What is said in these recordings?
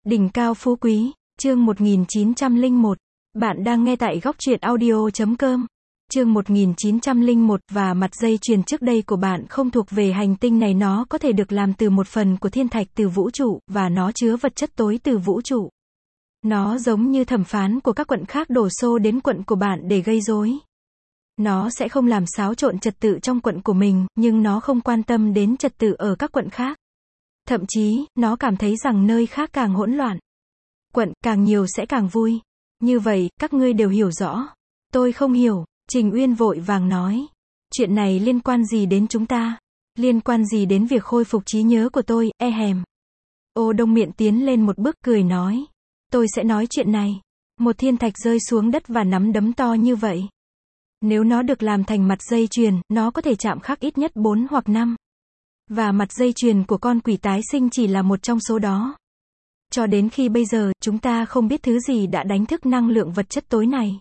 Đỉnh cao phú quý, chương 1901. Bạn đang nghe tại góc truyện audio.com. Chương 1901 và mặt dây chuyền trước đây của bạn không thuộc về hành tinh này, nó có thể được làm từ một phần của thiên thạch từ vũ trụ, và nó chứa vật chất tối từ vũ trụ. Nó giống như thẩm phán của các quận khác đổ xô đến quận của bạn để gây rối. Nó sẽ không làm xáo trộn trật tự trong quận của mình, nhưng nó không quan tâm đến trật tự ở các quận khác. Thậm chí, nó cảm thấy rằng nơi khác càng hỗn loạn, quận càng nhiều sẽ càng vui. Như vậy, các ngươi đều hiểu rõ. Tôi không hiểu, Trình Uyên vội vàng nói. Chuyện này liên quan gì đến chúng ta? Liên quan gì đến việc khôi phục trí nhớ của tôi, hèm. Ô Đông Miện tiến lên một bước cười nói. Tôi sẽ nói chuyện này. Một thiên thạch rơi xuống đất và nắm đấm to như vậy. Nếu nó được làm thành mặt dây chuyền, nó có thể chạm khắc ít nhất 4 hoặc 5. Và mặt dây chuyền của con quỷ tái sinh chỉ là một trong số đó. Cho đến khi bây giờ, chúng ta không biết thứ gì đã đánh thức năng lượng vật chất tối này.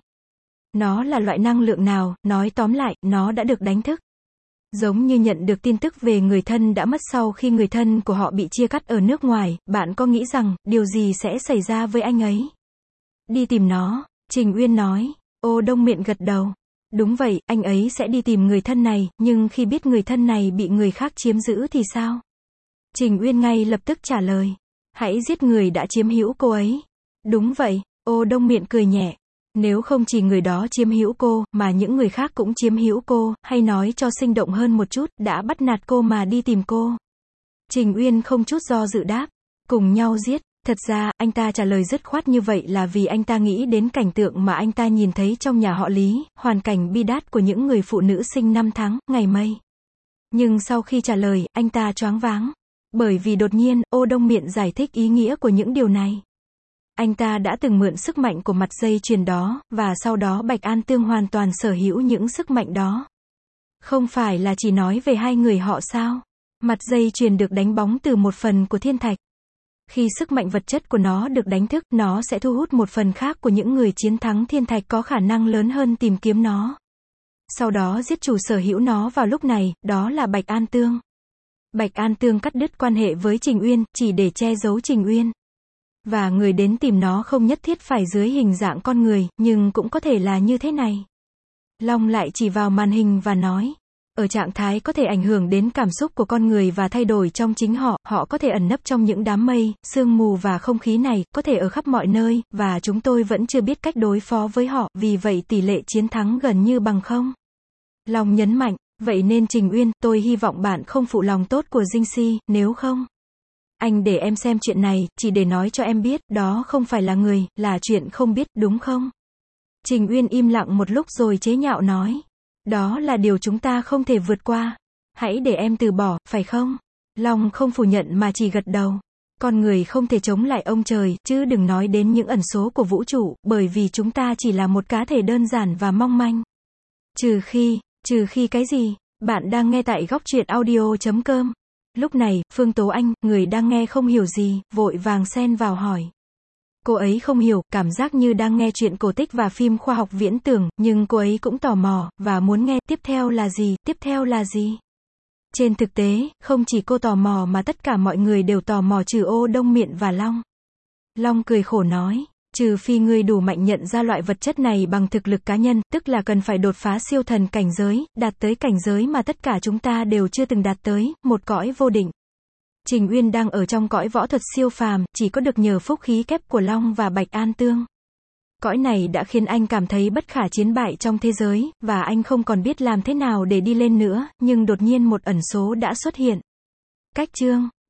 Nó là loại năng lượng nào, nói tóm lại, nó đã được đánh thức. Giống như nhận được tin tức về người thân đã mất sau khi người thân của họ bị chia cắt ở nước ngoài, bạn có nghĩ rằng, điều gì sẽ xảy ra với anh ấy? Đi tìm nó, Trình Uyên nói. Ô Đông Miện gật đầu. Đúng vậy, anh ấy sẽ đi tìm người thân này, nhưng khi biết người thân này bị người khác chiếm giữ thì sao? Trình Uyên ngay lập tức trả lời. Hãy giết người đã chiếm hữu cô ấy. Đúng vậy, Ô Đông Miện cười nhẹ. Nếu không chỉ người đó chiếm hữu cô, mà những người khác cũng chiếm hữu cô, hay nói cho sinh động hơn một chút, đã bắt nạt cô mà đi tìm cô. Trình Uyên không chút do dự đáp. Cùng nhau giết. Thật ra, anh ta trả lời dứt khoát như vậy là vì anh ta nghĩ đến cảnh tượng mà anh ta nhìn thấy trong nhà họ Lý, hoàn cảnh bi đát của những người phụ nữ sinh năm tháng, ngày mây. Nhưng sau khi trả lời, anh ta choáng váng. Bởi vì đột nhiên, Ô Đông Miện giải thích ý nghĩa của những điều này. Anh ta đã từng mượn sức mạnh của mặt dây chuyền đó, và sau đó Bạch An Tương hoàn toàn sở hữu những sức mạnh đó. Không phải là chỉ nói về hai người họ sao? Mặt dây chuyền được đánh bóng từ một phần của thiên thạch. Khi sức mạnh vật chất của nó được đánh thức, nó sẽ thu hút một phần khác của những người chiến thắng thiên thạch có khả năng lớn hơn tìm kiếm nó. Sau đó giết chủ sở hữu nó vào lúc này, đó là Bạch An Tương. Bạch An Tương cắt đứt quan hệ với Trình Uyên, chỉ để che giấu Trình Uyên. Và người đến tìm nó không nhất thiết phải dưới hình dạng con người, nhưng cũng có thể là như thế này. Long lại chỉ vào màn hình và nói. Ở trạng thái có thể ảnh hưởng đến cảm xúc của con người và thay đổi trong chính họ, họ có thể ẩn nấp trong những đám mây, sương mù và không khí này, có thể ở khắp mọi nơi, và chúng tôi vẫn chưa biết cách đối phó với họ, vì vậy tỷ lệ chiến thắng gần như bằng không. Long nhấn mạnh, vậy nên Trình Uyên, tôi hy vọng bạn không phụ lòng tốt của Dinh Si, nếu không. Anh để em xem chuyện này, chỉ để nói cho em biết, đó không phải là người, là chuyện không biết, đúng không? Trình Uyên im lặng một lúc rồi chế nhạo nói. Đó là điều chúng ta không thể vượt qua. Hãy để em từ bỏ, phải không? Long không phủ nhận mà chỉ gật đầu. Con người không thể chống lại ông trời, chứ đừng nói đến những ẩn số của vũ trụ, bởi vì chúng ta chỉ là một cá thể đơn giản và mong manh. Trừ khi cái gì? Bạn đang nghe tại góc truyện audio.com. Lúc này, Phương Tố Anh, người đang nghe không hiểu gì, vội vàng xen vào hỏi. Cô ấy không hiểu, cảm giác như đang nghe chuyện cổ tích và phim khoa học viễn tưởng, nhưng cô ấy cũng tò mò, và muốn nghe, tiếp theo là gì, tiếp theo là gì. Trên thực tế, không chỉ cô tò mò mà tất cả mọi người đều tò mò trừ Ô Đông Miện và Long. Long cười khổ nói, trừ phi ngươi đủ mạnh nhận ra loại vật chất này bằng thực lực cá nhân, tức là cần phải đột phá siêu thần cảnh giới, đạt tới cảnh giới mà tất cả chúng ta đều chưa từng đạt tới, một cõi vô định. Trình Uyên đang ở trong cõi võ thuật siêu phàm, chỉ có được nhờ phúc khí kép của Long và Bạch An Tương. Cõi này đã khiến anh cảm thấy bất khả chiến bại trong thế giới, và anh không còn biết làm thế nào để đi lên nữa, nhưng đột nhiên một ẩn số đã xuất hiện. Cách chương